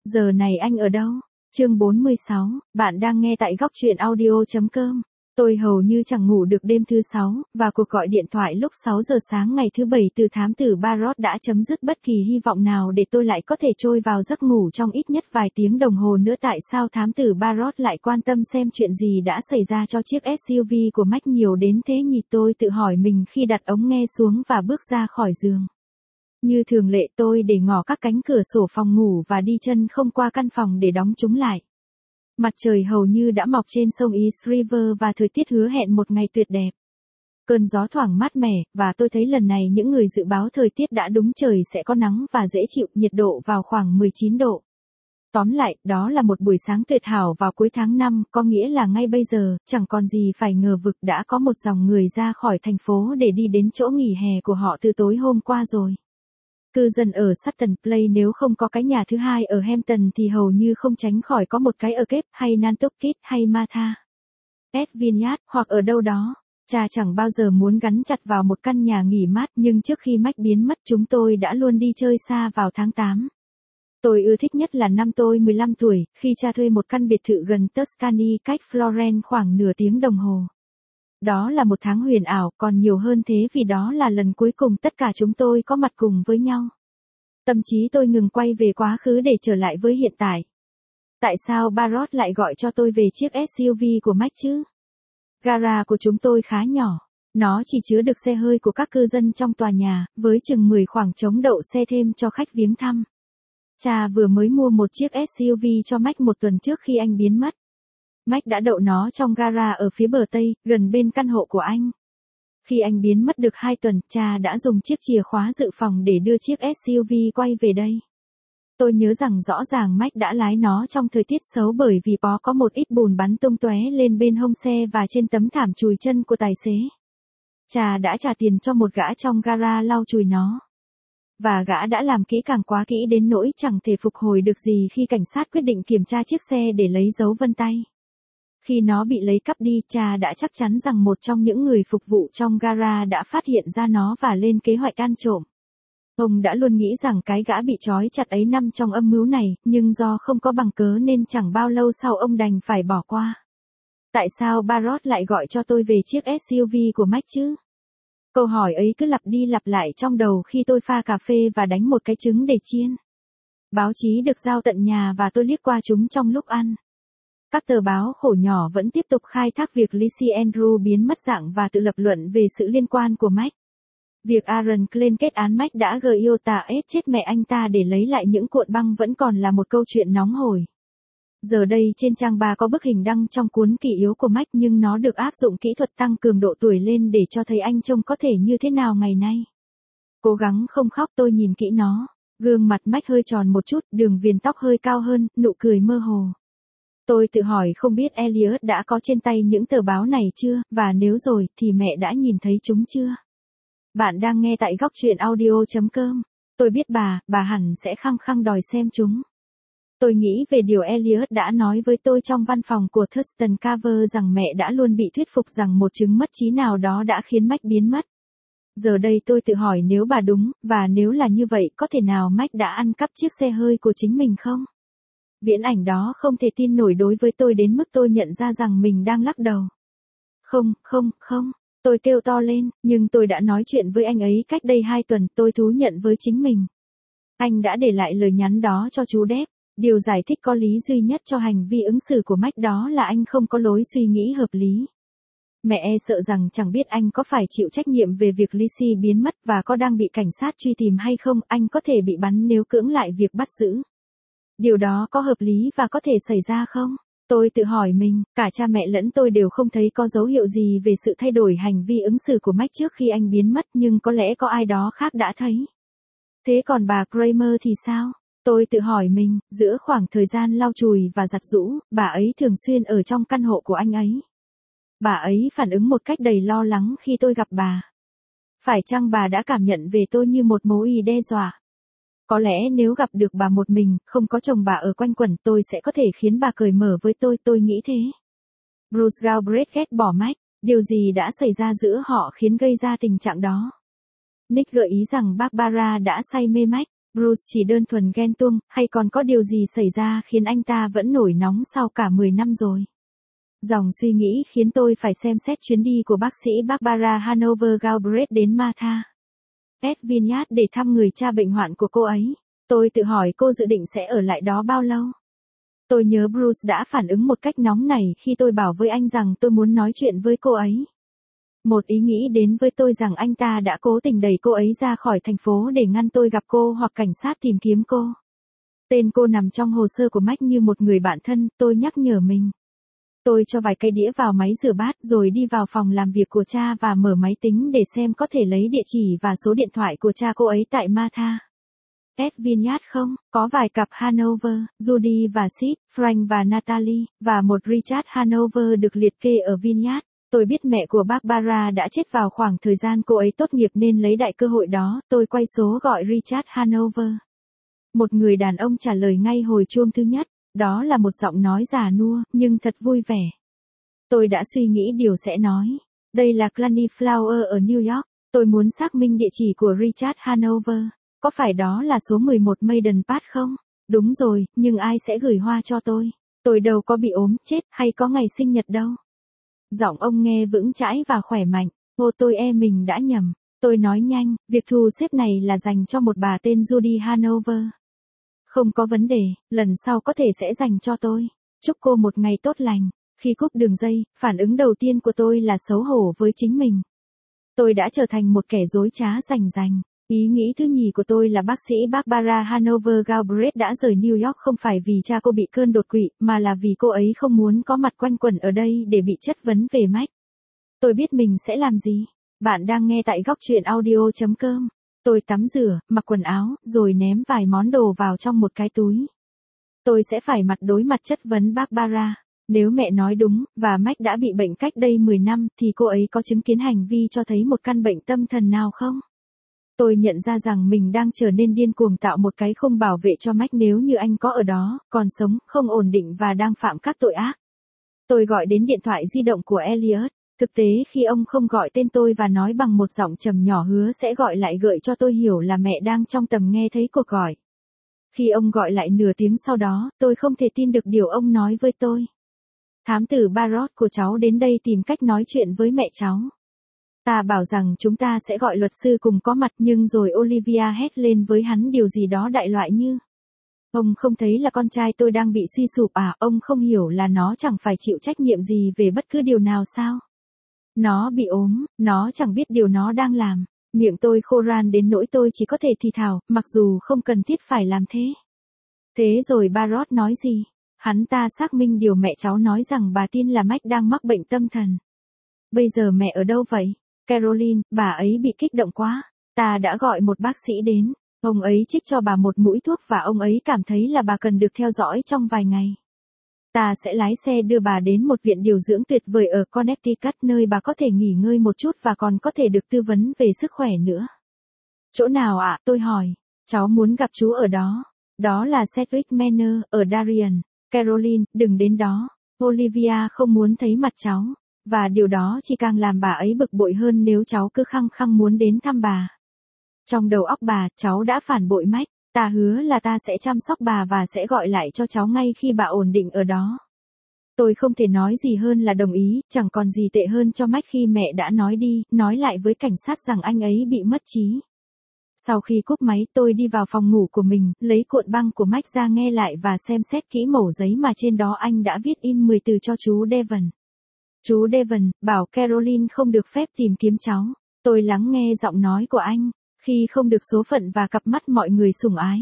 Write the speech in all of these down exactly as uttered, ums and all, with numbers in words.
Giờ này anh ở đâu? Chương bốn mươi sáu, bạn đang nghe tại góc truyện audio.com. Tôi hầu như chẳng ngủ được đêm thứ sáu, và cuộc gọi điện thoại lúc sáu giờ sáng ngày thứ bảy từ thám tử Barrot đã chấm dứt bất kỳ hy vọng nào để tôi lại có thể trôi vào giấc ngủ trong ít nhất vài tiếng đồng hồ nữa. Tại sao thám tử Barrot lại quan tâm xem chuyện gì đã xảy ra cho chiếc ét u vê của Mac nhiều đến thế nhỉ? Tôi tự hỏi mình khi đặt ống nghe xuống và bước ra khỏi giường. Như thường lệ, tôi để ngỏ các cánh cửa sổ phòng ngủ và đi chân không qua căn phòng để đóng chúng lại. Mặt trời hầu như đã mọc trên sông East River và thời tiết hứa hẹn một ngày tuyệt đẹp. Cơn gió thoảng mát mẻ, và tôi thấy lần này những người dự báo thời tiết đã đúng, trời sẽ có nắng và dễ chịu, nhiệt độ vào khoảng mười chín độ. Tóm lại, đó là một buổi sáng tuyệt hảo vào cuối tháng năm, có nghĩa là ngay bây giờ, chẳng còn gì phải ngờ vực, đã có một dòng người ra khỏi thành phố để đi đến chỗ nghỉ hè của họ từ tối hôm qua rồi. Cư dân ở Sutton Place nếu không có cái nhà thứ hai ở Hampton thì hầu như không tránh khỏi có một cái ở Cape hay Nantucket hay Martha S Vineyard hoặc ở đâu đó. Cha chẳng bao giờ muốn gắn chặt vào một căn nhà nghỉ mát, nhưng trước khi Mac biến mất chúng tôi đã luôn đi chơi xa vào tháng tám. Tôi ưa thích nhất là năm tôi mười lăm tuổi, khi cha thuê một căn biệt thự gần Tuscany cách Florence khoảng nửa tiếng đồng hồ. Đó là một tháng huyền ảo, còn nhiều hơn thế vì đó là lần cuối cùng tất cả chúng tôi có mặt cùng với nhau. Tâm trí tôi ngừng quay về quá khứ để trở lại với hiện tại. Tại sao Barrot lại gọi cho tôi về chiếc ét u vê của Mac chứ? Gara của chúng tôi khá nhỏ. Nó chỉ chứa được xe hơi của các cư dân trong tòa nhà, với chừng mười khoảng trống đậu xe thêm cho khách viếng thăm. Cha vừa mới mua một chiếc ét u vê cho Mac một tuần trước khi anh biến mất. Mac đã đậu nó trong gara ở phía bờ Tây, gần bên căn hộ của anh. Khi anh biến mất được hai tuần, cha đã dùng chiếc chìa khóa dự phòng để đưa chiếc ét u vê quay về đây. Tôi nhớ rằng rõ ràng Mac đã lái nó trong thời tiết xấu bởi vì có có một ít bùn bắn tung tóe lên bên hông xe và trên tấm thảm chùi chân của tài xế. Cha đã trả tiền cho một gã trong gara lau chùi nó. Và gã đã làm kỹ càng quá kỹ đến nỗi chẳng thể phục hồi được gì khi cảnh sát quyết định kiểm tra chiếc xe để lấy dấu vân tay. Khi nó bị lấy cắp đi, cha đã chắc chắn rằng một trong những người phục vụ trong gara đã phát hiện ra nó và lên kế hoạch ăn trộm. Ông đã luôn nghĩ rằng cái gã bị trói chặt ấy nằm trong âm mưu này, nhưng do không có bằng cớ nên chẳng bao lâu sau ông đành phải bỏ qua. Tại sao Barrot lại gọi cho tôi về chiếc ét u vê của Mac chứ? Câu hỏi ấy cứ lặp đi lặp lại trong đầu khi tôi pha cà phê và đánh một cái trứng để chiên. Báo chí được giao tận nhà và tôi liếc qua chúng trong lúc ăn. Các tờ báo khổ nhỏ vẫn tiếp tục khai thác việc Lizzie Andrew biến mất dạng và tự lập luận về sự liên quan của Mac. Việc Aaron Klein kết án Mac đã gây yêu tà ết chết mẹ anh ta để lấy lại những cuộn băng vẫn còn là một câu chuyện nóng hổi. Giờ đây trên trang ba có bức hình đăng trong cuốn kỷ yếu của Mac, nhưng nó được áp dụng kỹ thuật tăng cường độ tuổi lên để cho thấy anh trông có thể như thế nào ngày nay. Cố gắng không khóc, tôi nhìn kỹ nó. Gương mặt Mac hơi tròn một chút, đường viền tóc hơi cao hơn, nụ cười mơ hồ. Tôi tự hỏi không biết Elliot đã có trên tay những tờ báo này chưa, và nếu rồi thì mẹ đã nhìn thấy chúng chưa? Bạn đang nghe tại góc truyện audio.com. Tôi biết bà, bà hẳn sẽ khăng khăng đòi xem chúng. Tôi nghĩ về điều Elliot đã nói với tôi trong văn phòng của Thurston Carver rằng mẹ đã luôn bị thuyết phục rằng một chứng mất trí nào đó đã khiến Mac biến mất. Giờ đây tôi tự hỏi nếu bà đúng, và nếu là như vậy có thể nào Mac đã ăn cắp chiếc xe hơi của chính mình không? Viễn ảnh đó không thể tin nổi đối với tôi đến mức tôi nhận ra rằng mình đang lắc đầu. Không, không, không, tôi kêu to lên, nhưng tôi đã nói chuyện với anh ấy cách đây hai tuần, tôi thú nhận với chính mình. Anh đã để lại lời nhắn đó cho chú Depp. Điều giải thích có lý duy nhất cho hành vi ứng xử của Mac đó là anh không có lối suy nghĩ hợp lý. Mẹ e sợ rằng chẳng biết anh có phải chịu trách nhiệm về việc Lizzie biến mất và có đang bị cảnh sát truy tìm hay không, anh có thể bị bắn nếu cưỡng lại việc bắt giữ. Điều đó có hợp lý và có thể xảy ra không? Tôi tự hỏi mình, cả cha mẹ lẫn tôi đều không thấy có dấu hiệu gì về sự thay đổi hành vi ứng xử của Mac trước khi anh biến mất, nhưng có lẽ có ai đó khác đã thấy. Thế còn bà Kramer thì sao? Tôi tự hỏi mình, giữa khoảng thời gian lau chùi và giặt giũ, bà ấy thường xuyên ở trong căn hộ của anh ấy. Bà ấy phản ứng một cách đầy lo lắng khi tôi gặp bà. Phải chăng bà đã cảm nhận về tôi như một mối đe dọa? Có lẽ nếu gặp được bà một mình, không có chồng bà ở quanh quẩn, tôi sẽ có thể khiến bà cởi mở với tôi, tôi nghĩ thế. Bruce Galbraith ghét bỏ Mac, điều gì đã xảy ra giữa họ khiến gây ra tình trạng đó? Nick gợi ý rằng Barbara đã say mê Mac. Bruce chỉ đơn thuần ghen tuông, hay còn có điều gì xảy ra khiến anh ta vẫn nổi nóng sau cả mười năm rồi? Dòng suy nghĩ khiến tôi phải xem xét chuyến đi của bác sĩ Barbara Hanover Galbraith đến Martha S. Vineyard để thăm người cha bệnh hoạn của cô ấy. Tôi tự hỏi cô dự định sẽ ở lại đó bao lâu? Tôi nhớ Bruce đã phản ứng một cách nóng nảy khi tôi bảo với anh rằng tôi muốn nói chuyện với cô ấy. Một ý nghĩ đến với tôi rằng anh ta đã cố tình đẩy cô ấy ra khỏi thành phố để ngăn tôi gặp cô hoặc cảnh sát tìm kiếm cô. Tên cô nằm trong hồ sơ của Mike như một người bạn thân, tôi nhắc nhở mình. Tôi cho vài cây đĩa vào máy rửa bát rồi đi vào phòng làm việc của cha và mở máy tính để xem có thể lấy địa chỉ và số điện thoại của cha cô ấy tại Martha S. Vineyard không. Có vài cặp Hanover, Judy và Sid, Frank và Natalie, và một Richard Hanover được liệt kê ở Vineyard. Tôi biết mẹ của Barbara đã chết vào khoảng thời gian cô ấy tốt nghiệp nên lấy đại cơ hội đó, tôi quay số gọi Richard Hanover. Một người đàn ông trả lời ngay hồi chuông thứ nhất, đó là một giọng nói già nua, nhưng thật vui vẻ. Tôi đã suy nghĩ điều sẽ nói. Đây là Clanny Flower ở New York, tôi muốn xác minh địa chỉ của Richard Hanover. Có phải đó là số mười một Maiden Path không? Đúng rồi, nhưng ai sẽ gửi hoa cho tôi? Tôi đâu có bị ốm, chết, hay có ngày sinh nhật đâu. Giọng ông nghe vững chãi và khỏe mạnh. Ô tôi e mình đã nhầm. Tôi nói nhanh, việc thu xếp này là dành cho một bà tên Judy Hanover. Không có vấn đề, lần sau có thể sẽ dành cho tôi. Chúc cô một ngày tốt lành. Khi cúp đường dây, phản ứng đầu tiên của tôi là xấu hổ với chính mình. Tôi đã trở thành một kẻ dối trá rành rành. Ý nghĩ thứ nhì của tôi là bác sĩ Barbara Hanover Galbraith đã rời New York không phải vì cha cô bị cơn đột quỵ, mà là vì cô ấy không muốn có mặt quanh quẩn ở đây để bị chất vấn về Mike. Tôi biết mình sẽ làm gì. Bạn đang nghe tại góc truyện audio chấm com. Tôi tắm rửa, mặc quần áo, rồi ném vài món đồ vào trong một cái túi. Tôi sẽ phải mặt đối mặt chất vấn Barbara. Nếu mẹ nói đúng, và Mike đã bị bệnh cách đây mười năm, thì cô ấy có chứng kiến hành vi cho thấy một căn bệnh tâm thần nào không? Tôi nhận ra rằng mình đang trở nên điên cuồng tạo một cái khung bảo vệ cho Mike nếu như anh có ở đó, còn sống, không ổn định và đang phạm các tội ác. Tôi gọi đến điện thoại di động của Elliot. Thực tế khi ông không gọi tên tôi và nói bằng một giọng trầm nhỏ hứa sẽ gọi lại gợi cho tôi hiểu là mẹ đang trong tầm nghe thấy cuộc gọi. Khi ông gọi lại nửa tiếng sau đó, tôi không thể tin được điều ông nói với tôi. Thám tử Barrot của cháu đến đây tìm cách nói chuyện với mẹ cháu. Ta bảo rằng chúng ta sẽ gọi luật sư cùng có mặt nhưng rồi Olivia hét lên với hắn điều gì đó đại loại như. Ông không thấy là con trai tôi đang bị suy sụp à, ông không hiểu là nó chẳng phải chịu trách nhiệm gì về bất cứ điều nào sao? Nó bị ốm, nó chẳng biết điều nó đang làm. Miệng tôi khô ran đến nỗi tôi chỉ có thể thì thào, mặc dù không cần thiết phải làm thế. Thế rồi Barrot nói gì? Hắn ta xác minh điều mẹ cháu nói rằng bà tin là Mike đang mắc bệnh tâm thần. Bây giờ mẹ ở đâu vậy? Caroline, bà ấy bị kích động quá. Ta đã gọi một bác sĩ đến. Ông ấy trích cho bà một mũi thuốc và ông ấy cảm thấy là bà cần được theo dõi trong vài ngày. Ta sẽ lái xe đưa bà đến một viện điều dưỡng tuyệt vời ở Connecticut nơi bà có thể nghỉ ngơi một chút và còn có thể được tư vấn về sức khỏe nữa. Chỗ nào ạ? À? Tôi hỏi. Cháu muốn gặp chú ở đó. Đó là Sedgwick Manor, ở Darien. Caroline, đừng đến đó. Olivia không muốn thấy mặt cháu. Và điều đó chỉ càng làm bà ấy bực bội hơn nếu cháu cứ khăng khăng muốn đến thăm bà. Trong đầu óc bà, cháu đã phản bội Mike. Ta hứa là ta sẽ chăm sóc bà và sẽ gọi lại cho cháu ngay khi bà ổn định ở đó. Tôi không thể nói gì hơn là đồng ý, chẳng còn gì tệ hơn cho Mike khi mẹ đã nói đi, nói lại với cảnh sát rằng anh ấy bị mất trí. Sau khi cúp máy tôi đi vào phòng ngủ của mình, lấy cuộn băng của Mike ra nghe lại và xem xét kỹ mẩu giấy mà trên đó anh đã viết in mười từ cho chú Devon. Chú Devon, bảo Caroline không được phép tìm kiếm cháu. Tôi lắng nghe giọng nói của anh, khi không được số phận và cặp mắt mọi người sủng ái.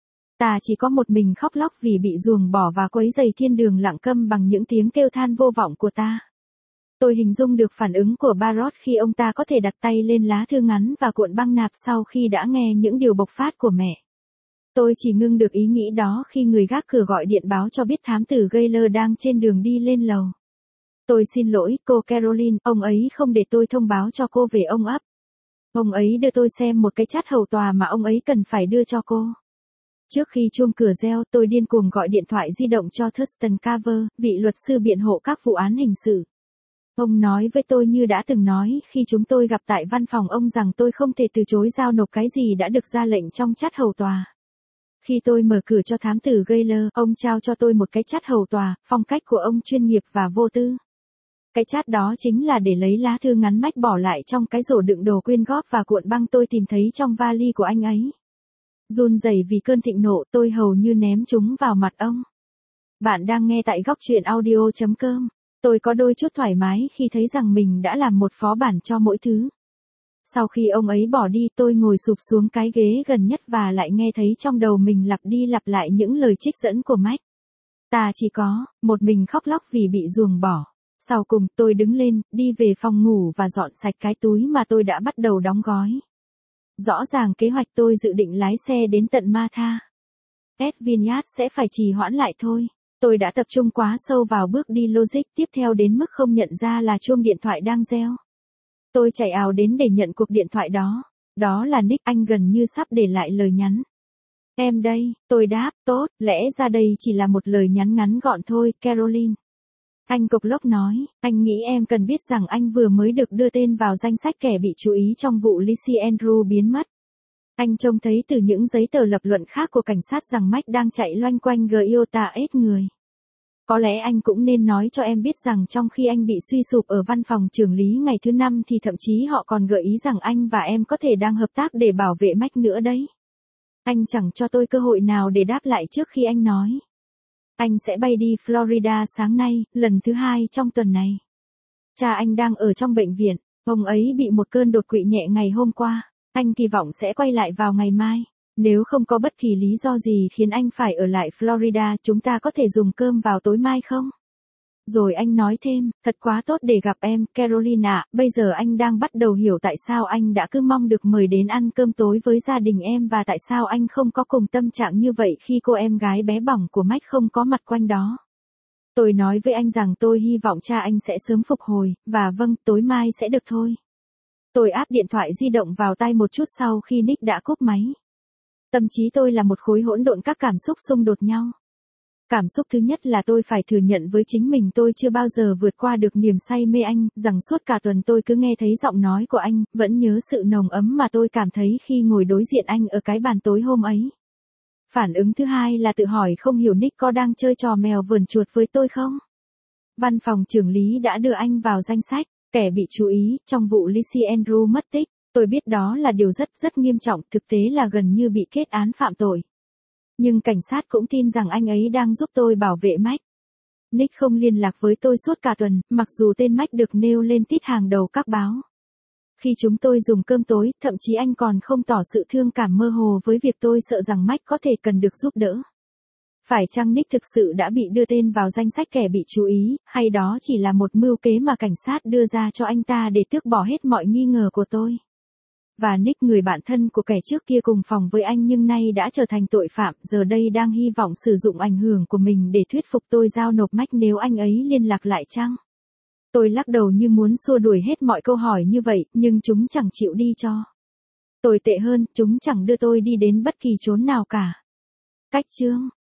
Ta chỉ có một mình khóc lóc vì bị ruồng bỏ và quấy rầy thiên đường lặng câm bằng những tiếng kêu than vô vọng của ta. Tôi hình dung được phản ứng của Barrot khi ông ta có thể đặt tay lên lá thư ngắn và cuộn băng nạp sau khi đã nghe những điều bộc phát của mẹ. Tôi chỉ ngưng được ý nghĩ đó khi người gác cửa gọi điện báo cho biết thám tử Gaylor đang trên đường đi lên lầu. Tôi xin lỗi, cô Caroline, ông ấy không để tôi thông báo cho cô về ông ấp. Ông ấy đưa tôi xem một cái chát hầu tòa mà ông ấy cần phải đưa cho cô. Trước khi chuông cửa reo, tôi điên cuồng gọi điện thoại di động cho Thurston Carver, vị luật sư biện hộ các vụ án hình sự. Ông nói với tôi như đã từng nói khi chúng tôi gặp tại văn phòng ông rằng tôi không thể từ chối giao nộp cái gì đã được ra lệnh trong chát hầu tòa. Khi tôi mở cửa cho thám tử Gaylor, ông trao cho tôi một cái chát hầu tòa, phong cách của ông chuyên nghiệp và vô tư. Cái chát đó chính là để lấy lá thư ngắn mách bỏ lại trong cái rổ đựng đồ quyên góp và cuộn băng tôi tìm thấy trong vali của anh ấy. Run rẩy vì cơn thịnh nộ, tôi hầu như ném chúng vào mặt ông. Bạn đang nghe tại góc truyện audio chấm com. Tôi có đôi chút thoải mái khi thấy rằng mình đã làm một phó bản cho mỗi thứ. Sau khi ông ấy bỏ đi, tôi ngồi sụp xuống cái ghế gần nhất và lại nghe thấy trong đầu mình lặp đi lặp lại những lời trích dẫn của Mike. Ta chỉ có một mình khóc lóc vì bị ruồng bỏ. Sau cùng, tôi đứng lên, đi về phòng ngủ và dọn sạch cái túi mà tôi đã bắt đầu đóng gói. Rõ ràng kế hoạch tôi dự định lái xe đến tận Martha Vineyard sẽ phải trì hoãn lại thôi. Tôi đã tập trung quá sâu vào bước đi logic tiếp theo đến mức không nhận ra là chuông điện thoại đang reo. Tôi chạy ào đến để nhận cuộc điện thoại đó. Đó là Nick, anh gần như sắp để lại lời nhắn. Em đây, tôi đáp, tốt, lẽ ra đây chỉ là một lời nhắn ngắn gọn thôi, Caroline. Anh cộc lốc nói, anh nghĩ em cần biết rằng anh vừa mới được đưa tên vào danh sách kẻ bị chú ý trong vụ Lizzie Andrew biến mất. Anh trông thấy từ những giấy tờ lập luận khác của cảnh sát rằng Mike đang chạy loanh quanh Giota ết người. Có lẽ anh cũng nên nói cho em biết rằng trong khi anh bị suy sụp ở văn phòng trưởng lý ngày thứ năm thì thậm chí họ còn gợi ý rằng anh và em có thể đang hợp tác để bảo vệ Mike nữa đấy. Anh chẳng cho tôi cơ hội nào để đáp lại trước khi anh nói. Anh sẽ bay đi Florida sáng nay, lần thứ hai trong tuần này. Cha anh đang ở trong bệnh viện, ông ấy bị một cơn đột quỵ nhẹ ngày hôm qua. Anh kỳ vọng sẽ quay lại vào ngày mai. Nếu không có bất kỳ lý do gì khiến anh phải ở lại Florida, chúng ta có thể dùng cơm vào tối mai không? Rồi anh nói thêm, thật quá tốt để gặp em, Caroline ạ, bây giờ anh đang bắt đầu hiểu tại sao anh đã cứ mong được mời đến ăn cơm tối với gia đình em và tại sao anh không có cùng tâm trạng như vậy khi cô em gái bé bỏng của Mike không có mặt quanh đó. Tôi nói với anh rằng tôi hy vọng cha anh sẽ sớm phục hồi, và vâng, tối mai sẽ được thôi. Tôi áp điện thoại di động vào tay một chút sau khi Nick đã cúp máy. Tâm trí tôi là một khối hỗn độn các cảm xúc xung đột nhau. Cảm xúc thứ nhất là tôi phải thừa nhận với chính mình tôi chưa bao giờ vượt qua được niềm say mê anh, rằng suốt cả tuần tôi cứ nghe thấy giọng nói của anh, vẫn nhớ sự nồng ấm mà tôi cảm thấy khi ngồi đối diện anh ở cái bàn tối hôm ấy. Phản ứng thứ hai là tự hỏi không hiểu Nick có đang chơi trò mèo vờn chuột với tôi không? Văn phòng trưởng lý đã đưa anh vào danh sách kẻ bị chú ý trong vụ Lizzie Andrew mất tích. Tôi biết đó là điều rất rất nghiêm trọng, thực tế là gần như bị kết án phạm tội. Nhưng cảnh sát cũng tin rằng anh ấy đang giúp tôi bảo vệ Mike. Nick không liên lạc với tôi suốt cả tuần, mặc dù tên Mike được nêu lên tít hàng đầu các báo. Khi chúng tôi dùng cơm tối, thậm chí anh còn không tỏ sự thương cảm mơ hồ với việc tôi sợ rằng Mike có thể cần được giúp đỡ. Phải chăng Nick thực sự đã bị đưa tên vào danh sách kẻ bị chú ý, hay đó chỉ là một mưu kế mà cảnh sát đưa ra cho anh ta để tước bỏ hết mọi nghi ngờ của tôi? Và Nick, người bạn thân của kẻ trước kia cùng phòng với anh nhưng nay đã trở thành tội phạm, giờ đây đang hy vọng sử dụng ảnh hưởng của mình để thuyết phục tôi giao nộp Mike nếu anh ấy liên lạc lại chăng? Tôi lắc đầu như muốn xua đuổi hết mọi câu hỏi như vậy, nhưng chúng chẳng chịu đi cho. Tồi tệ hơn, chúng chẳng đưa tôi đi đến bất kỳ chốn nào cả. Cách chương